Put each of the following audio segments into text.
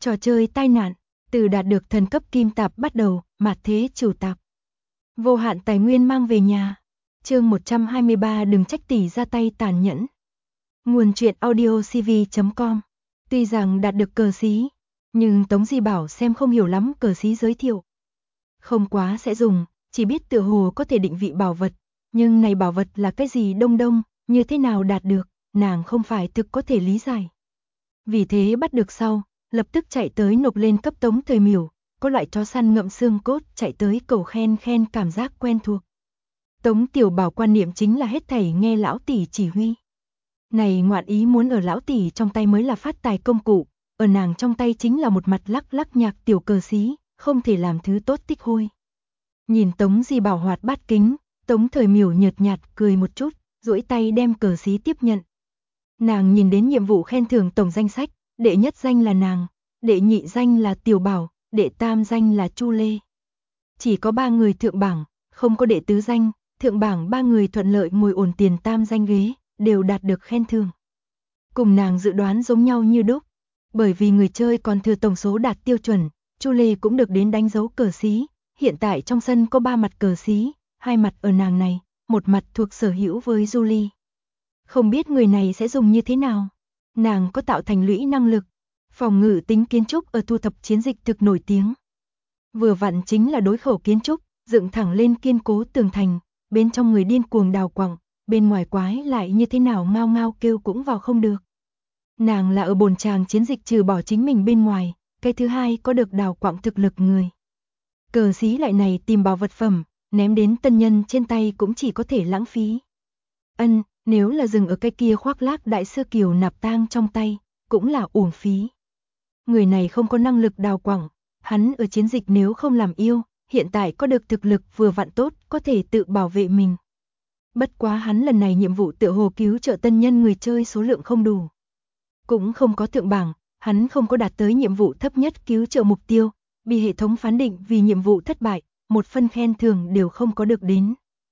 Trò chơi tai nạn, từ đạt được thần cấp kim tạp bắt đầu, mạt thế chủ tạp. Vô hạn tài nguyên mang về nhà. Chương 123 đừng trách tỷ ra tay tàn nhẫn. Nguồn truyện audiocv.com. Tuy rằng đạt được cờ xí, nhưng Tống Di Bảo xem không hiểu lắm cờ xí giới thiệu. Không quá sẽ dùng, chỉ biết tựa hồ có thể định vị bảo vật, nhưng này bảo vật là cái gì đông đông, như thế nào đạt được, nàng không phải thực có thể lý giải. Vì thế bắt được sau, lập tức chạy tới nộp lên cấp Tống Thời Miểu, có loại chó săn ngậm xương cốt chạy tới cầu khen cảm giác quen thuộc. Tống Tiểu Bảo quan niệm chính là hết thảy nghe lão tỷ chỉ huy. Này ngoạn ý muốn ở lão tỷ trong tay mới là phát tài công cụ, ở nàng trong tay chính là một mặt lắc lắc nhạc tiểu cờ xí, không thể làm thứ tốt tích hôi. Nhìn Tống Di Bảo hoạt bát kính, Tống Thời Miểu nhợt nhạt cười một chút, duỗi tay đem cờ xí tiếp nhận. Nàng nhìn đến nhiệm vụ khen thưởng tổng danh sách, đệ nhất danh là nàng, đệ nhị danh là Tiểu Bảo, đệ tam danh là Chu Lê. Chỉ có 3 người thượng bảng, không có đệ tứ danh, thượng bảng 3 người thuận lợi ngồi ổn tiền tam danh ghế, đều đạt được khen thưởng. Cùng nàng dự đoán giống nhau như đúc, bởi vì người chơi còn thừa tổng số đạt tiêu chuẩn, Chu Lê cũng được đến đánh dấu cờ xí, hiện tại trong sân có 3 mặt cờ xí, 2 mặt ở nàng này, một mặt thuộc sở hữu với Julie. Không biết người này sẽ dùng như thế nào. Nàng có tạo thành lũy năng lực, phòng ngự tính kiến trúc ở thu thập chiến dịch thực nổi tiếng. Vừa vặn chính là đối khẩu kiến trúc, dựng thẳng lên kiên cố tường thành, bên trong người điên cuồng đào quặng, bên ngoài quái lại như thế nào ngao ngao kêu cũng vào không được. Nàng là ở bồn tràng chiến dịch trừ bỏ chính mình bên ngoài, cái thứ hai có được đào quặng thực lực người. Cờ xí lại này tìm bảo vật phẩm, ném đến tân nhân trên tay cũng chỉ có thể lãng phí. Nếu là dừng ở cái kia khoác lác đại sư Kiều nạp tang trong tay, cũng là uổng phí. Người này không có năng lực đào quặng, hắn ở chiến dịch nếu không làm yêu, hiện tại có được thực lực vừa vặn tốt, có thể tự bảo vệ mình. Bất quá hắn lần này nhiệm vụ tựa hồ cứu trợ tân nhân người chơi số lượng không đủ. Cũng không có thượng bảng, hắn không có đạt tới nhiệm vụ thấp nhất cứu trợ mục tiêu, bị hệ thống phán định vì nhiệm vụ thất bại, một phân khen thưởng đều không có được đến.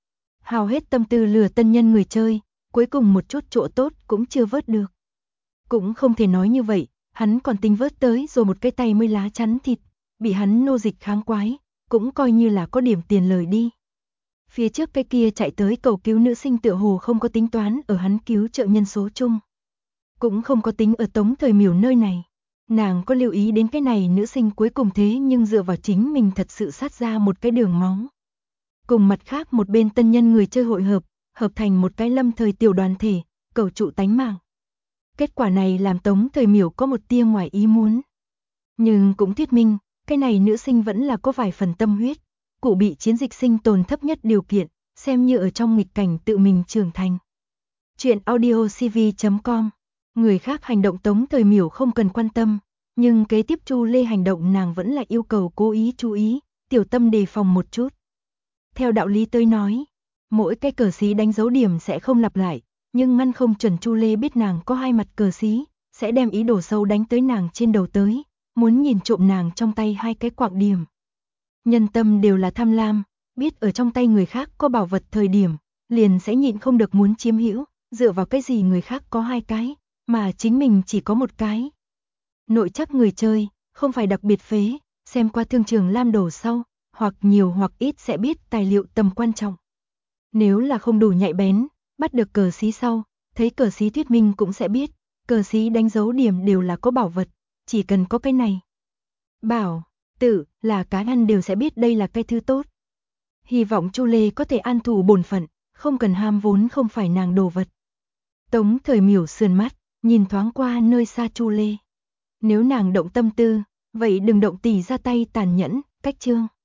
Hao hết tâm tư lừa tân nhân người chơi, cuối cùng một chút chỗ tốt cũng chưa vớt được. Cũng không thể nói như vậy, hắn còn tính vớt tới rồi một cái tay mới lá chắn thịt, bị hắn nô dịch kháng quái, cũng coi như là có điểm tiền lời đi. Phía trước cái kia chạy tới cầu cứu nữ sinh tựa hồ không có tính toán ở hắn cứu trợ nhân số chung. Cũng không có tính ở Tống Thời Miểu nơi này. Nàng có lưu ý đến cái này nữ sinh cuối cùng thế nhưng dựa vào chính mình thật sự sát ra một cái đường máu. Cùng mặt khác một bên tân nhân người chơi hội hợp thành một cái lâm thời tiểu đoàn thể, cầu trụ tánh mạng. Kết quả này làm Tống Thời Miểu có một tia ngoài ý muốn. Nhưng cũng thuyết minh, cái này nữ sinh vẫn là có vài phần tâm huyết, cụ bị chiến dịch sinh tồn thấp nhất điều kiện, xem như ở trong nghịch cảnh tự mình trưởng thành. Chuyện audiocv.com. Người khác hành động Tống Thời Miểu không cần quan tâm, nhưng kế tiếp Chu Lê hành động nàng vẫn là yêu cầu cố ý chú ý, tiểu tâm đề phòng một chút. Theo đạo lý tới nói, mỗi cái cờ xí đánh dấu điểm sẽ không lặp lại, nhưng ngăn không chuẩn Chu Lê biết nàng có 2 mặt cờ xí, sẽ đem ý đồ sâu đánh tới nàng trên đầu tới, muốn nhìn trộm nàng trong tay 2 cái quạng điểm. Nhân tâm đều là tham lam, biết ở trong tay người khác có bảo vật thời điểm, liền sẽ nhịn không được muốn chiếm hữu, dựa vào cái gì người khác có 2 cái, mà chính mình chỉ có 1 cái. Nội chắc người chơi, không phải đặc biệt phế, xem qua thương trường lam đồ sau, hoặc nhiều hoặc ít sẽ biết tài liệu tầm quan trọng. Nếu là không đủ nhạy bén, bắt được cờ xí sau, thấy cờ xí thuyết minh cũng sẽ biết, cờ xí đánh dấu điểm đều là có bảo vật, chỉ cần có cái này. Bảo, tự, là cá ăn đều sẽ biết đây là cái thứ tốt. Hy vọng Chu Lê có thể an thủ bổn phận, không cần ham vốn không phải nàng đồ vật. Tống Thời Miểu sườn mắt, nhìn thoáng qua nơi xa Chu Lê. Nếu nàng động tâm tư, vậy đừng động tỷ ra tay tàn nhẫn, cách chương.